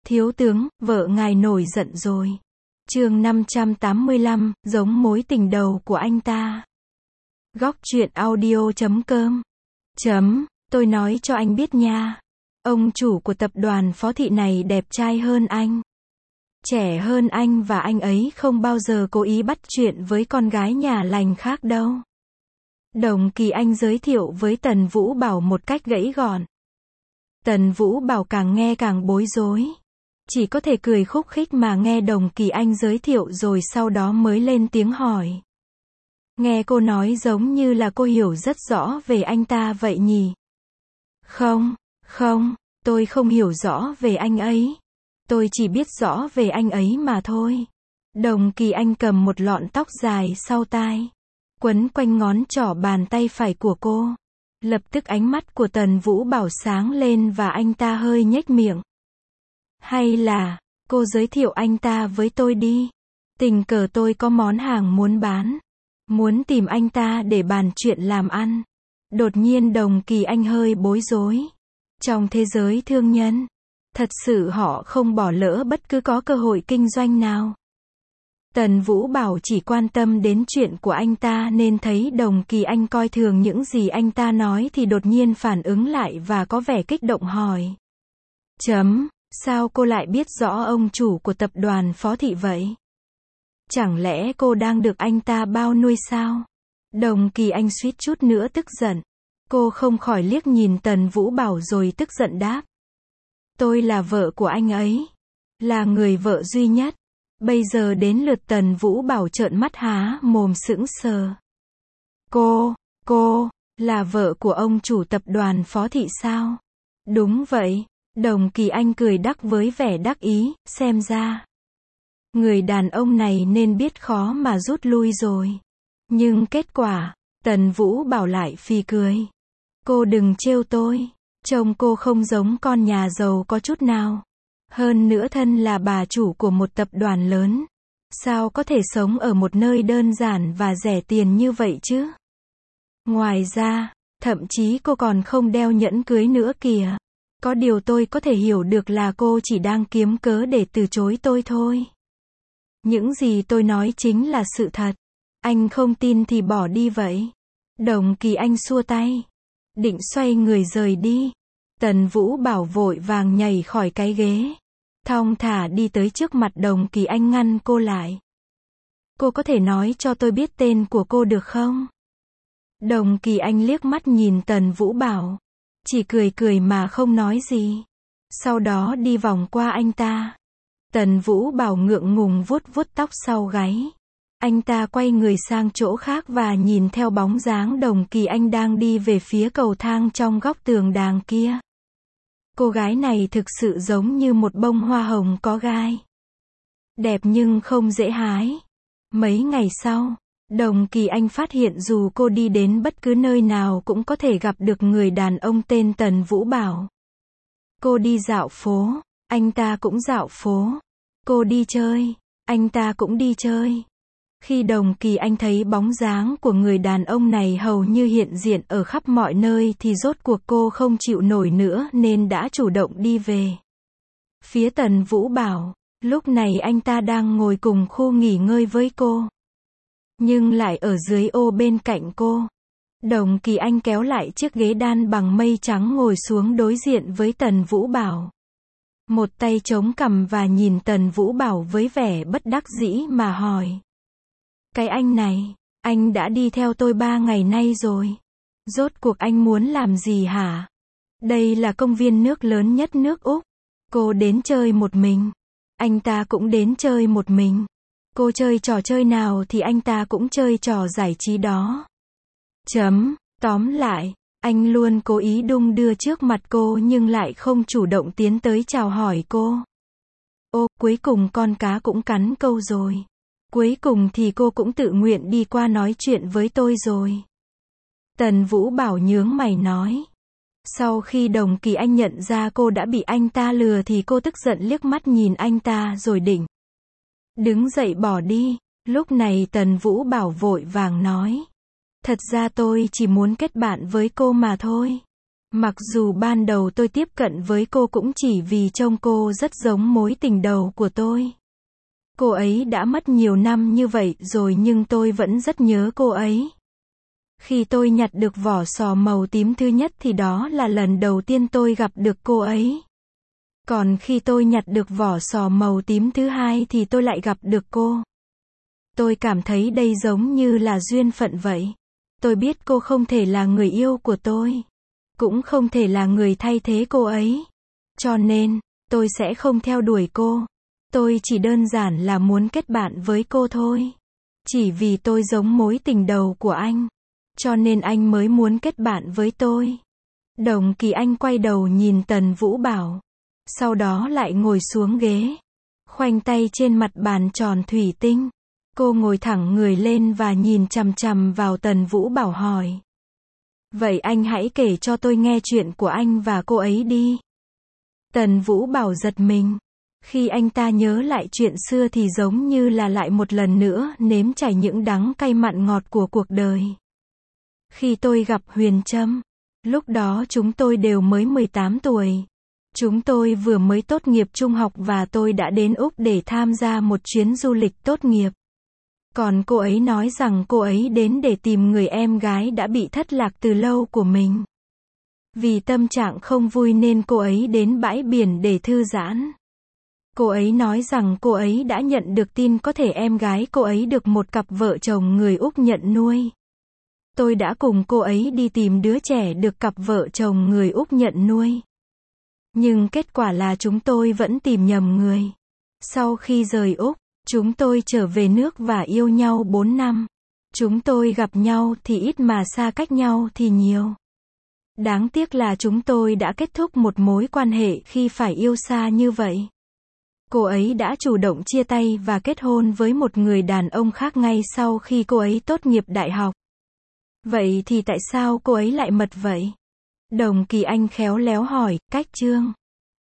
Thiếu tướng, vợ ngài nổi giận rồi. Chương 585, giống mối tình đầu của anh ta. Góc truyện audio.com. Tôi nói cho anh biết nha. Ông chủ của tập đoàn Phó Thị này đẹp trai hơn anh. Trẻ hơn anh và anh ấy không bao giờ cố ý bắt chuyện với con gái nhà lành khác đâu. Đồng Kỳ Anh giới thiệu với Tần Vũ Bảo một cách gãy gọn. Tần Vũ Bảo càng nghe càng bối rối. Chỉ có thể cười khúc khích mà nghe Đồng Kỳ Anh giới thiệu rồi sau đó mới lên tiếng hỏi. Nghe cô nói giống như là cô hiểu rất rõ về anh ta vậy nhỉ? Không, tôi không hiểu rõ về anh ấy. Tôi chỉ biết rõ về anh ấy mà thôi. Đồng Kỳ Anh cầm một lọn tóc dài sau tai, quấn quanh ngón trỏ bàn tay phải của cô. Lập tức ánh mắt của Tần Vũ Bảo sáng lên và anh ta hơi nhếch miệng. Hay là, cô giới thiệu anh ta với tôi đi. Tình cờ tôi có món hàng muốn bán. Muốn tìm anh ta để bàn chuyện làm ăn. Đột nhiên Đồng Kỳ Anh hơi bối rối. Trong thế giới thương nhân, thật sự họ không bỏ lỡ bất cứ có cơ hội kinh doanh nào. Tần Vũ Bảo chỉ quan tâm đến chuyện của anh ta nên thấy Đồng Kỳ Anh coi thường những gì anh ta nói thì đột nhiên phản ứng lại và có vẻ kích động hỏi. Sao cô lại biết rõ ông chủ của tập đoàn Phó Thị vậy? Chẳng lẽ cô đang được anh ta bao nuôi sao? Đồng Kỳ Anh suýt chút nữa tức giận. Cô không khỏi liếc nhìn Tần Vũ Bảo rồi tức giận đáp. Tôi là vợ của anh ấy. Là người vợ duy nhất. Bây giờ đến lượt Tần Vũ Bảo trợn mắt há mồm sững sờ. Cô, là vợ của ông chủ tập đoàn Phó Thị sao? Đúng vậy. Đồng Kỳ Anh cười đắc với vẻ đắc ý, xem ra. Người đàn ông này nên biết khó mà rút lui rồi. Nhưng kết quả, Tần Vũ Bảo lại phì cười. Cô đừng trêu tôi. Trông cô không giống con nhà giàu có chút nào. Hơn nữa thân là bà chủ của một tập đoàn lớn. Sao có thể sống ở một nơi đơn giản và rẻ tiền như vậy chứ? Ngoài ra, thậm chí cô còn không đeo nhẫn cưới nữa kìa. Có điều tôi có thể hiểu được là cô chỉ đang kiếm cớ để từ chối tôi thôi. Những gì tôi nói chính là sự thật. Anh không tin thì bỏ đi vậy. Đồng Kỳ Anh xua tay. Định xoay người rời đi. Tần Vũ Bảo vội vàng nhảy khỏi cái ghế. Thong thả đi tới trước mặt Đồng Kỳ Anh ngăn cô lại. Cô có thể nói cho tôi biết tên của cô được không? Đồng Kỳ Anh liếc mắt nhìn Tần Vũ Bảo. Chỉ cười mà không nói gì. Sau đó đi vòng qua anh ta. Tần Vũ Bảo ngượng ngùng vuốt tóc sau gáy. Anh ta quay người sang chỗ khác và nhìn theo bóng dáng Đồng Kỳ Anh đang đi về phía cầu thang trong góc tường đàng kia. Cô gái này thực sự giống như một bông hoa hồng có gai. Đẹp nhưng không dễ hái. Mấy ngày sau, Đồng Kỳ Anh phát hiện dù cô đi đến bất cứ nơi nào cũng có thể gặp được người đàn ông tên Tần Vũ Bảo. Cô đi dạo phố, anh ta cũng dạo phố. Cô đi chơi, anh ta cũng đi chơi. Khi Đồng Kỳ Anh thấy bóng dáng của người đàn ông này hầu như hiện diện ở khắp mọi nơi thì rốt cuộc cô không chịu nổi nữa nên đã chủ động đi về phía Tần Vũ Bảo. Lúc này anh ta đang ngồi cùng khu nghỉ ngơi với cô. Nhưng lại ở dưới ô bên cạnh cô. Đồng Kỳ Anh kéo lại chiếc ghế đan bằng mây trắng ngồi xuống đối diện với Tần Vũ Bảo. Một tay chống cằm và nhìn Tần Vũ Bảo với vẻ bất đắc dĩ mà hỏi. Cái anh này, anh đã đi theo tôi 3 ngày nay rồi. Rốt cuộc anh muốn làm gì hả? Đây là công viên nước lớn nhất nước Úc. Cô đến chơi một mình. Anh ta cũng đến chơi một mình. Cô chơi trò chơi nào thì anh ta cũng chơi trò giải trí đó. Tóm lại, anh luôn cố ý đung đưa trước mặt cô nhưng lại không chủ động tiến tới chào hỏi cô. Cuối cùng con cá cũng cắn câu rồi. Cuối cùng thì cô cũng tự nguyện đi qua nói chuyện với tôi rồi. Tần Vũ Bảo nhướng mày nói. Sau khi Đồng Kỳ Anh nhận ra cô đã bị anh ta lừa thì cô tức giận liếc mắt nhìn anh ta rồi định đứng dậy bỏ đi. Lúc này Tần Vũ Bảo vội vàng nói. Thật ra tôi chỉ muốn kết bạn với cô mà thôi. Mặc dù ban đầu tôi tiếp cận với cô cũng chỉ vì trông cô rất giống mối tình đầu của tôi. Cô ấy đã mất nhiều năm như vậy rồi nhưng tôi vẫn rất nhớ cô ấy. Khi tôi nhặt được vỏ sò màu tím thứ nhất thì đó là lần đầu tiên tôi gặp được cô ấy. Còn khi tôi nhặt được vỏ sò màu tím thứ hai thì tôi lại gặp được cô. Tôi cảm thấy đây giống như là duyên phận vậy. Tôi biết cô không thể là người yêu của tôi. Cũng không thể là người thay thế cô ấy. Cho nên, tôi sẽ không theo đuổi cô. Tôi chỉ đơn giản là muốn kết bạn với cô thôi. Chỉ vì tôi giống mối tình đầu của anh. Cho nên anh mới muốn kết bạn với tôi. Đồng Kỳ Anh quay đầu nhìn Tần Vũ Bảo. Sau đó lại ngồi xuống ghế. Khoanh tay trên mặt bàn tròn thủy tinh. Cô ngồi thẳng người lên và nhìn chằm chằm vào Tần Vũ Bảo hỏi. Vậy anh hãy kể cho tôi nghe chuyện của anh và cô ấy đi. Tần Vũ Bảo giật mình. Khi anh ta nhớ lại chuyện xưa thì giống như là lại một lần nữa nếm trải những đắng cay mặn ngọt của cuộc đời. Khi tôi gặp Huyền Trâm, lúc đó chúng tôi đều mới 18 tuổi. Chúng tôi vừa mới tốt nghiệp trung học và tôi đã đến Úc để tham gia một chuyến du lịch tốt nghiệp. Còn cô ấy nói rằng cô ấy đến để tìm người em gái đã bị thất lạc từ lâu của mình. Vì tâm trạng không vui nên cô ấy đến bãi biển để thư giãn. Cô ấy nói rằng cô ấy đã nhận được tin có thể em gái cô ấy được một cặp vợ chồng người Úc nhận nuôi. Tôi đã cùng cô ấy đi tìm đứa trẻ được cặp vợ chồng người Úc nhận nuôi. Nhưng kết quả là chúng tôi vẫn tìm nhầm người. Sau khi rời Úc, chúng tôi trở về nước và yêu nhau 4 năm. Chúng tôi gặp nhau thì ít mà xa cách nhau thì nhiều. Đáng tiếc là chúng tôi đã kết thúc một mối quan hệ khi phải yêu xa như vậy. Cô ấy đã chủ động chia tay và kết hôn với một người đàn ông khác ngay sau khi cô ấy tốt nghiệp đại học. Vậy thì tại sao cô ấy lại mật vậy? Đồng Kỳ Anh khéo léo hỏi, cách Trương.